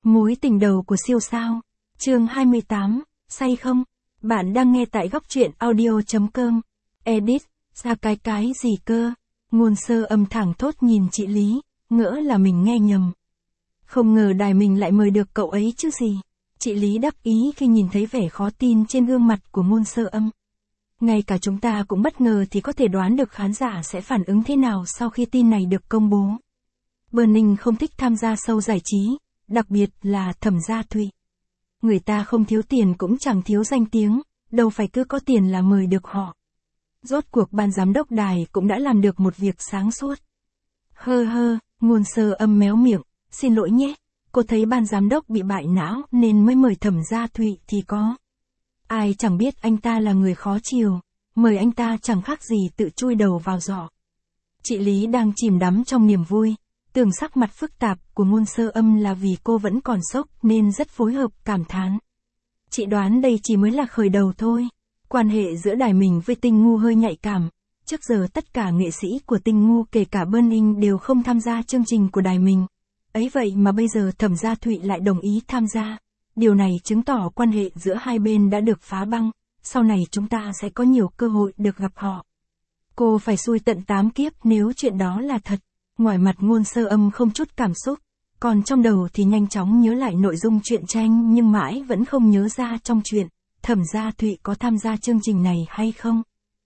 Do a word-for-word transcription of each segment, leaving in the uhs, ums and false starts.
Mối tình đầu của siêu sao. Chương hai mươi tám, say không? Bạn đang nghe tại góc truyện audio.com. Edit, ra cái cái gì cơ? Ngôn Sơ Âm thẳng thốt nhìn chị Lý, ngỡ là mình nghe nhầm. Không ngờ đài mình lại mời được cậu ấy chứ gì. Chị Lý đắc ý khi nhìn thấy vẻ khó tin trên gương mặt của Ngôn Sơ Âm. Ngay cả chúng ta cũng bất ngờ thì có thể đoán được khán giả sẽ phản ứng thế nào sau khi tin này được công bố. Burning không thích tham gia show giải trí, đặc biệt là Thẩm Gia Thụy. Người ta không thiếu tiền cũng chẳng thiếu danh tiếng, đâu phải cứ có tiền là mời được họ. Rốt cuộc ban giám đốc đài cũng đã làm được một việc sáng suốt. Hơ hơ, Ngôn Sơ Âm méo miệng, xin lỗi nhé, cô thấy ban giám đốc bị bại não nên mới mời Thẩm Gia Thụy thì có. Ai chẳng biết anh ta là người khó chiều, mời anh ta chẳng khác gì tự chui đầu vào giỏ. Chị Lý đang chìm đắm trong niềm vui, tưởng sắc mặt phức tạp của Ngôn Sơ Âm là vì cô vẫn còn sốc nên rất phối hợp cảm thán. Chị đoán đây chỉ mới là khởi đầu thôi. Quan hệ giữa đài mình với Tinh Ngu hơi nhạy cảm. Trước giờ tất cả nghệ sĩ của Tinh Ngu kể cả Burning đều không tham gia chương trình của đài mình. Ấy vậy mà bây giờ Thẩm Gia Thụy lại đồng ý tham gia. Điều này chứng tỏ quan hệ giữa hai bên đã được phá băng. Sau này chúng ta sẽ có nhiều cơ hội được gặp họ. Cô phải xui tận tám kiếp nếu chuyện đó là thật. Ngoài mặt Ngôn Sơ Âm không chút cảm xúc, còn trong đầu thì nhanh chóng nhớ lại nội dung truyện tranh nhưng mãi vẫn không nhớ ra trong truyện, Thẩm Gia Thụy có tham gia chương trình này hay không.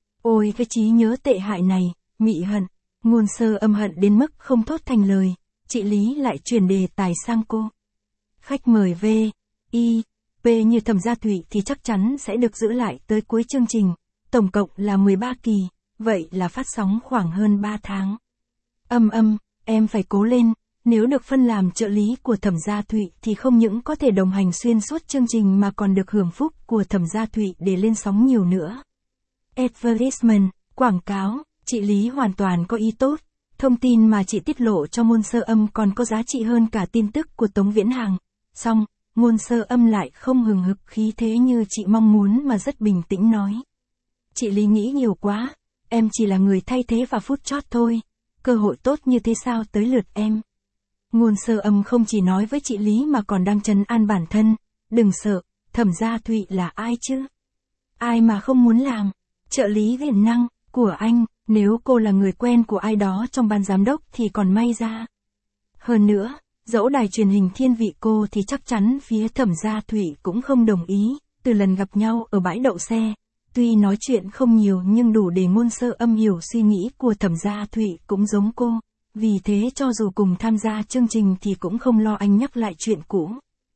Ôi cái trí nhớ tệ hại này, mị hận, Ngôn Sơ Âm hận đến mức không thốt thành lời, chị Lý lại chuyển đề tài sang cô. Khách mời V, I, P như Thẩm Gia Thụy thì chắc chắn sẽ được giữ lại tới cuối chương trình, tổng cộng là mười ba kỳ, vậy là phát sóng khoảng hơn ba tháng. Âm âm, em phải cố lên, nếu được phân làm trợ lý của Thẩm Gia Thụy thì không những có thể đồng hành xuyên suốt chương trình mà còn được hưởng phúc của Thẩm Gia Thụy để lên sóng nhiều nữa. Advertisement, quảng cáo, chị Lý hoàn toàn có ý tốt, thông tin mà chị tiết lộ cho Ngôn Sơ Âm còn có giá trị hơn cả tin tức của Tống Viễn Hằng. Xong, Ngôn Sơ Âm lại không hừng hực khí thế như chị mong muốn mà rất bình tĩnh nói. Chị Lý nghĩ nhiều quá, em chỉ là người thay thế vào phút chót thôi. Cơ hội tốt như thế sao tới lượt em. Ngôn Sơ Âm không chỉ nói với chị Lý mà còn đang trấn an bản thân, đừng sợ, Thẩm Gia Thụy là ai chứ? Ai mà không muốn làm, trợ lý viển năng, của anh, nếu cô là người quen của ai đó trong ban giám đốc thì còn may ra. Hơn nữa, dẫu đài truyền hình thiên vị cô thì chắc chắn phía Thẩm Gia Thụy cũng không đồng ý, từ lần gặp nhau ở bãi đậu xe. Tuy nói chuyện không nhiều nhưng đủ để Ngôn Sơ Âm hiểu suy nghĩ của Thẩm Gia Thụy cũng giống cô, vì thế cho dù cùng tham gia chương trình thì cũng không lo anh nhắc lại chuyện cũ.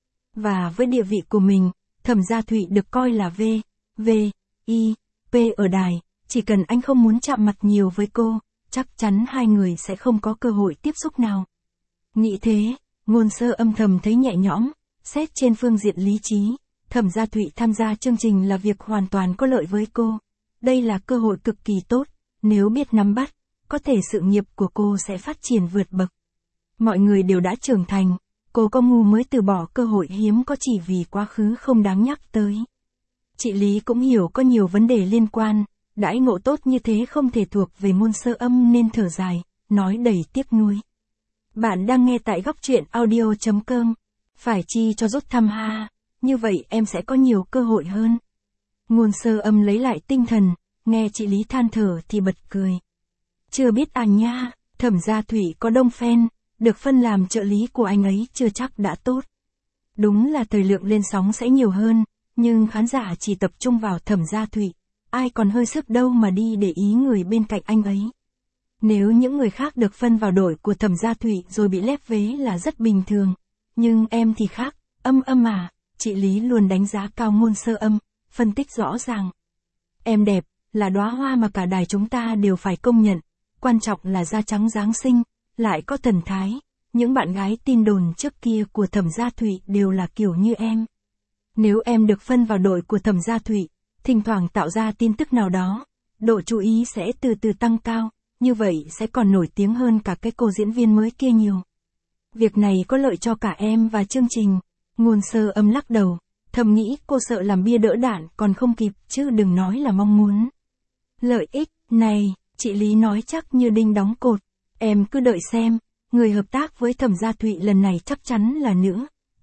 Và với địa vị của mình, Thẩm Gia Thụy được coi là V, V, I, P ở đài, chỉ cần anh không muốn chạm mặt nhiều với cô, chắc chắn hai người sẽ không có cơ hội tiếp xúc nào. Nghĩ thế, Ngôn Sơ Âm thầm thấy nhẹ nhõm, xét trên phương diện lý trí. Thẩm Gia Thụy tham gia chương trình là việc hoàn toàn có lợi với cô. Đây là cơ hội cực kỳ tốt, nếu biết nắm bắt, có thể sự nghiệp của cô sẽ phát triển vượt bậc. Mọi người đều đã trưởng thành, cô có ngu mới từ bỏ cơ hội hiếm có chỉ vì quá khứ không đáng nhắc tới. Chị Lý cũng hiểu có nhiều vấn đề liên quan, đãi ngộ tốt như thế không thể thuộc về Ngôn Sơ Âm nên thở dài, nói đầy tiếc nuối. Bạn đang nghe tại góc truyện audio.com, phải chi cho rút thăm ha. Như vậy em sẽ có nhiều cơ hội hơn. Ngôn Sơ Âm lấy lại tinh thần, nghe chị Lý than thở thì bật cười. Chưa biết à nha, Thẩm Gia Thụy có đông fan, được phân làm trợ lý của anh ấy chưa chắc đã tốt. Đúng là thời lượng lên sóng sẽ nhiều hơn, nhưng khán giả chỉ tập trung vào Thẩm Gia Thụy, ai còn hơi sức đâu mà đi để ý người bên cạnh anh ấy. Nếu những người khác được phân vào đội của Thẩm Gia Thụy rồi bị lép vế là rất bình thường, nhưng em thì khác, âm âm à. Chị Lý luôn đánh giá cao Ngôn Sơ Âm, phân tích rõ ràng. Em đẹp, là đóa hoa mà cả đài chúng ta đều phải công nhận, quan trọng là da trắng dáng xinh, lại có thần thái. Những bạn gái tin đồn trước kia của Thẩm Gia Thụy đều là kiểu như em. Nếu em được phân vào đội của Thẩm Gia Thụy, thỉnh thoảng tạo ra tin tức nào đó, độ chú ý sẽ từ từ tăng cao, như vậy sẽ còn nổi tiếng hơn cả cái cô diễn viên mới kia nhiều. Việc này có lợi cho cả em và chương trình. Ngôn Sơ Âm lắc đầu, thầm nghĩ cô sợ làm bia đỡ đạn còn không kịp chứ đừng nói là mong muốn. Lợi ích, này, chị Lý nói chắc như đinh đóng cột, em cứ đợi xem, người hợp tác với Thẩm Gia Thụy lần này chắc chắn là nữ,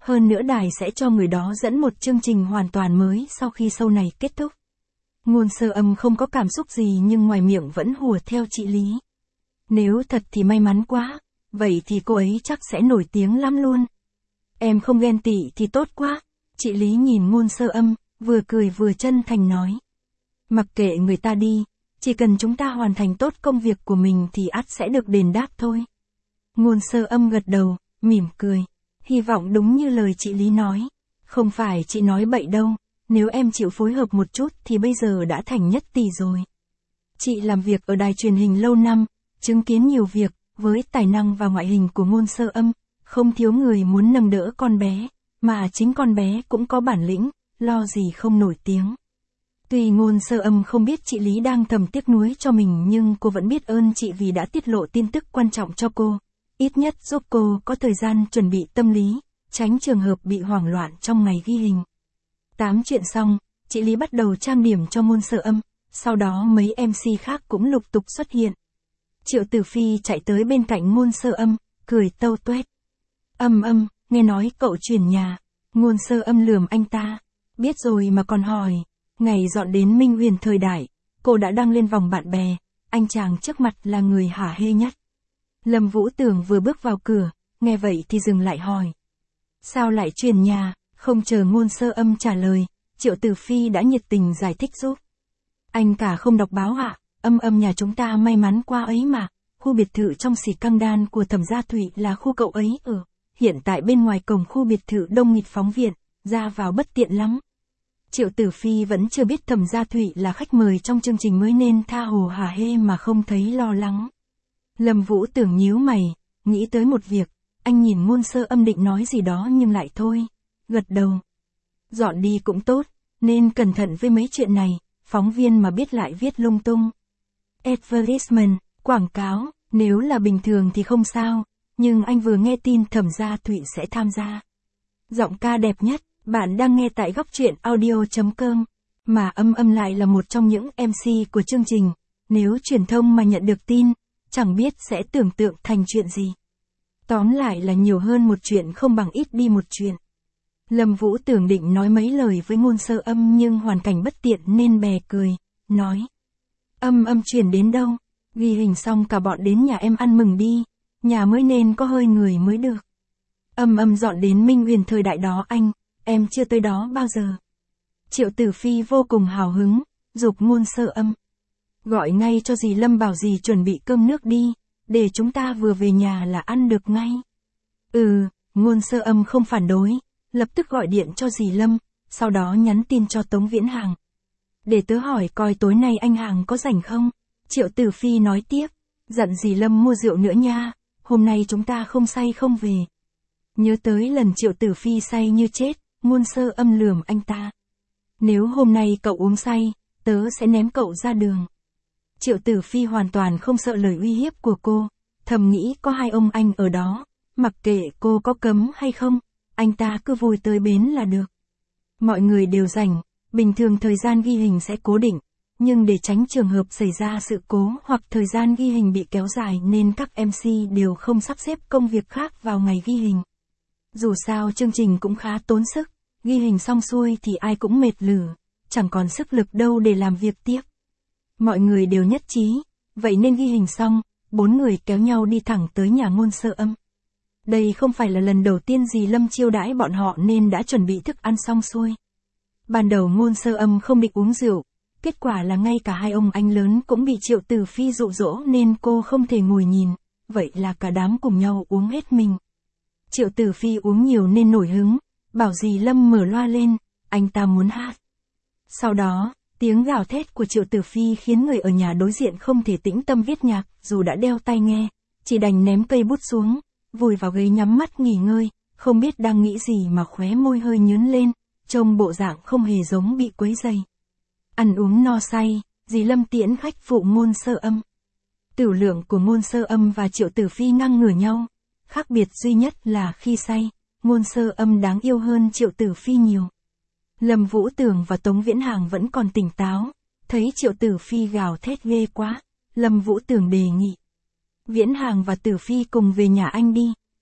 Hơn nữa đài sẽ cho người đó dẫn một chương trình hoàn toàn mới sau khi show này kết thúc. Ngôn Sơ Âm không có cảm xúc gì nhưng ngoài miệng vẫn hùa theo chị Lý. Nếu thật thì may mắn quá, vậy thì cô ấy chắc sẽ nổi tiếng lắm luôn. Em không ghen tị thì tốt quá. Chị Lý nhìn Ngôn Sơ Âm, vừa cười vừa chân thành nói. Mặc kệ người ta đi, chỉ cần chúng ta hoàn thành tốt công việc của mình thì ắt sẽ được đền đáp thôi. Ngôn Sơ Âm gật đầu, mỉm cười. Hy vọng đúng như lời chị Lý nói. Không phải chị nói bậy đâu, nếu em chịu phối hợp một chút thì bây giờ đã thành nhất tỷ rồi. Chị làm việc ở đài truyền hình lâu năm, chứng kiến nhiều việc, với tài năng và ngoại hình của Ngôn Sơ Âm, không thiếu người muốn nâng đỡ con bé, mà chính con bé cũng có bản lĩnh, lo gì không nổi tiếng. Tuy Ngôn Sơ Âm không biết chị Lý đang thầm tiếc nuối cho mình nhưng cô vẫn biết ơn chị vì đã tiết lộ tin tức quan trọng cho cô, ít nhất giúp cô có thời gian chuẩn bị tâm lý, tránh trường hợp bị hoảng loạn trong ngày ghi hình. Tám chuyện xong, chị Lý bắt đầu trang điểm cho Ngôn Sơ Âm, sau đó mấy em xê khác cũng lục tục xuất hiện. Triệu Tử Phi chạy tới bên cạnh Ngôn Sơ Âm, cười tâu tuét. Âm Âm, nghe nói cậu chuyển nhà. Ngôn Sơ Âm lườm anh ta. Biết rồi mà còn hỏi. Ngày dọn đến Minh Huyền thời đại, cô đã đăng lên vòng bạn bè, anh chàng trước mặt là người hả hê nhất. Lâm Vũ Tưởng vừa bước vào cửa, nghe vậy thì dừng lại hỏi. Sao lại chuyển nhà? Không chờ Ngôn Sơ Âm trả lời, Triệu Tử Phi đã nhiệt tình giải thích giúp. Anh cả không đọc báo ạ, Âm Âm nhà chúng ta may mắn qua ấy mà, khu biệt thự trong xỉ căng đan của Thẩm Gia Thụy là khu cậu ấy ở, hiện tại bên ngoài cổng khu biệt thự đông nghịt phóng viên, ra vào bất tiện lắm. Triệu Tử Phi vẫn chưa biết Thẩm Gia Thụy là khách mời trong chương trình mới nên tha hồ hả hê mà không thấy lo lắng. Lâm Vũ Tưởng nhíu mày, nghĩ tới một việc, anh nhìn Ngôn Sơ Âm định nói gì đó nhưng lại thôi, gật đầu. Dọn đi cũng tốt, nên cẩn thận với mấy chuyện này, phóng viên mà biết lại viết lung tung. Advertisement, quảng cáo, nếu là bình thường thì không sao, nhưng anh vừa nghe tin Thẩm Gia Thụy sẽ tham gia. Giọng ca đẹp nhất, bạn đang nghe tại góc truyện audio chấm com, mà Âm Âm lại là một trong những em xê của chương trình, nếu truyền thông mà nhận được tin, chẳng biết sẽ tưởng tượng thành chuyện gì. Tóm lại là nhiều hơn một chuyện không bằng ít đi một chuyện. Lâm Vũ Tưởng định nói mấy lời với Ngôn Sơ Âm nhưng hoàn cảnh bất tiện nên bè cười, nói. Âm Âm chuyển đến đâu? Ghi hình xong cả bọn đến nhà em ăn mừng đi, nhà mới nên có hơi người mới được. Âm Âm dọn đến Minh Huyền thời đại đó anh, em chưa tới đó bao giờ. Triệu Tử Phi vô cùng hào hứng, giục Ngôn Sơ Âm. Gọi ngay cho dì Lâm bảo dì chuẩn bị cơm nước đi, để chúng ta vừa về nhà là ăn được ngay. Ừ, Ngôn Sơ Âm không phản đối, lập tức gọi điện cho dì Lâm, sau đó nhắn tin cho Tống Viễn Hàng. Để tớ hỏi coi tối nay anh Hàng có rảnh không? Triệu Tử Phi nói tiếp, dặn dì Lâm mua rượu nữa nha, hôm nay chúng ta không say không về. Nhớ tới lần Triệu Tử Phi say như chết, Ngôn Sơ Âm lườm anh ta. Nếu hôm nay cậu uống say, tớ sẽ ném cậu ra đường. Triệu Tử Phi hoàn toàn không sợ lời uy hiếp của cô, thầm nghĩ có hai ông anh ở đó, mặc kệ cô có cấm hay không, anh ta cứ vui tới bến là được. Mọi người đều rảnh, bình thường thời gian ghi hình sẽ cố định, nhưng để tránh trường hợp xảy ra sự cố hoặc thời gian ghi hình bị kéo dài nên các em xê đều không sắp xếp công việc khác vào ngày ghi hình. Dù sao chương trình cũng khá tốn sức, ghi hình xong xuôi thì ai cũng mệt lử, chẳng còn sức lực đâu để làm việc tiếp. Mọi người đều nhất trí, vậy nên ghi hình xong, bốn người kéo nhau đi thẳng tới nhà Ngôn Sơ Âm. Đây không phải là lần đầu tiên dì Lâm chiêu đãi bọn họ nên đã chuẩn bị thức ăn xong xuôi. Ban đầu Ngôn Sơ Âm không định uống rượu, kết quả là ngay cả hai ông anh lớn cũng bị Triệu Tử Phi dụ dỗ nên cô không thể ngồi nhìn, vậy là cả đám cùng nhau uống hết mình. Triệu Tử Phi uống nhiều nên nổi hứng, bảo dì Lâm mở loa lên, anh ta muốn hát. Sau đó, tiếng gào thét của Triệu Tử Phi khiến người ở nhà đối diện không thể tĩnh tâm viết nhạc, dù đã đeo tai nghe, chỉ đành ném cây bút xuống, vùi vào ghế nhắm mắt nghỉ ngơi, không biết đang nghĩ gì mà khóe môi hơi nhướn lên, trông bộ dạng không hề giống bị quấy rầy. Ăn uống no say, dì Lâm tiễn khách phụ Ngôn Sơ Âm. Tửu lượng của Ngôn Sơ Âm và Triệu Tử Phi ngang ngửa nhau, khác biệt duy nhất là khi say, Ngôn Sơ Âm đáng yêu hơn Triệu Tử Phi nhiều. Lâm Vũ Tưởng và Tống Viễn Hàng vẫn còn tỉnh táo, thấy Triệu Tử Phi gào thét ghê quá, Lâm Vũ Tưởng đề nghị. Viễn Hàng và Tử Phi cùng về nhà anh đi,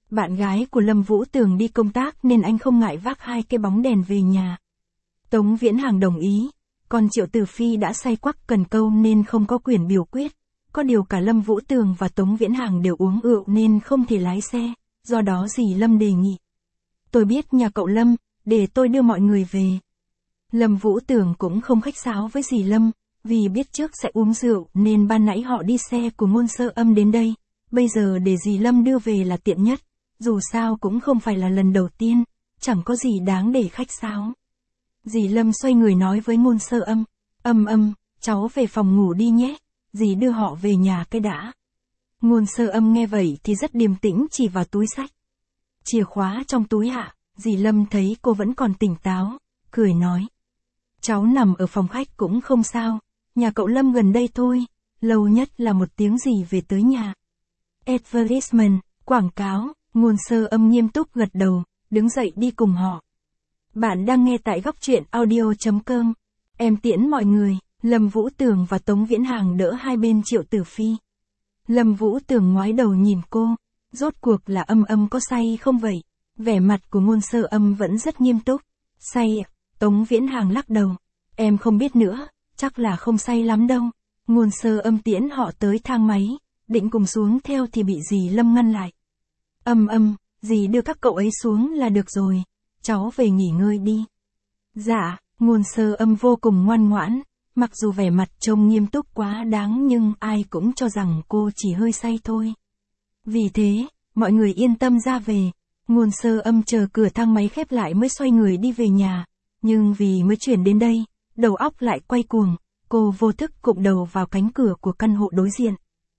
Bạn gái của Lâm Vũ Tường đi công tác nên anh không ngại vác hai cái bóng đèn về nhà. Tống Viễn Hàng đồng ý, còn Triệu Tử Phi đã say quắc cần câu nên không có quyền biểu quyết. Có điều cả Lâm Vũ Tường và Tống Viễn Hàng đều uống rượu nên không thể lái xe, do đó dì Lâm đề nghị. Tôi biết nhà cậu Lâm, để tôi đưa mọi người về. Lâm Vũ Tường cũng không khách sáo với dì Lâm, vì biết trước sẽ uống rượu nên ban nãy họ đi xe của Ngôn Sơ Âm đến đây, bây giờ để dì Lâm đưa về là tiện nhất, dù sao cũng không phải là lần đầu tiên, chẳng có gì đáng để khách sáo. Dì Lâm xoay người nói với Ngôn Sơ Âm, Âm Âm, cháu về phòng ngủ đi nhé, dì đưa họ về nhà cái đã. Ngôn Sơ Âm nghe vậy thì rất điềm tĩnh chỉ vào túi xách. Chìa khóa trong túi ạ, dì Lâm thấy cô vẫn còn tỉnh táo, cười nói. Cháu nằm ở phòng khách cũng không sao, nhà cậu Lâm gần đây thôi, lâu nhất là một tiếng gì về tới nhà. Advertisement, quảng cáo, Ngôn Sơ Âm nghiêm túc gật đầu, đứng dậy đi cùng họ. Bạn đang nghe tại góc truyện audio chấm com. Em tiễn mọi người, Lâm Vũ Tường và Tống Viễn Hàng đỡ hai bên Triệu Tử Phi. Lâm Vũ Tường ngoái đầu nhìn cô, rốt cuộc là Âm Âm có say không vậy? Vẻ mặt của Ngôn Sơ Âm vẫn rất nghiêm túc. Say ạ, Tống Viễn Hàng lắc đầu. Em không biết nữa, chắc là không say lắm đâu. Ngôn Sơ Âm tiễn họ tới thang máy, định cùng xuống theo thì bị dì Lâm ngăn lại. Âm Âm, dì đưa các cậu ấy xuống là được rồi, cháu về nghỉ ngơi đi. Dạ, Ngôn Sơ Âm vô cùng ngoan ngoãn, mặc dù vẻ mặt trông nghiêm túc quá đáng nhưng ai cũng cho rằng cô chỉ hơi say thôi. Vì thế, mọi người yên tâm ra về. Ngôn Sơ Âm chờ cửa thang máy khép lại mới xoay người đi về nhà, nhưng vì mới chuyển đến đây, đầu óc lại quay cuồng, cô vô thức cụm đầu vào cánh cửa của căn hộ đối diện.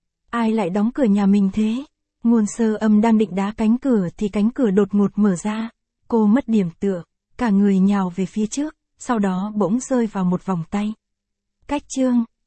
Ai lại đóng cửa nhà mình thế? Ngôn Sơ Âm đang định đá cánh cửa thì cánh cửa đột ngột mở ra, cô mất điểm tựa, cả người nhào về phía trước, sau đó bỗng rơi vào một vòng tay. Cách chương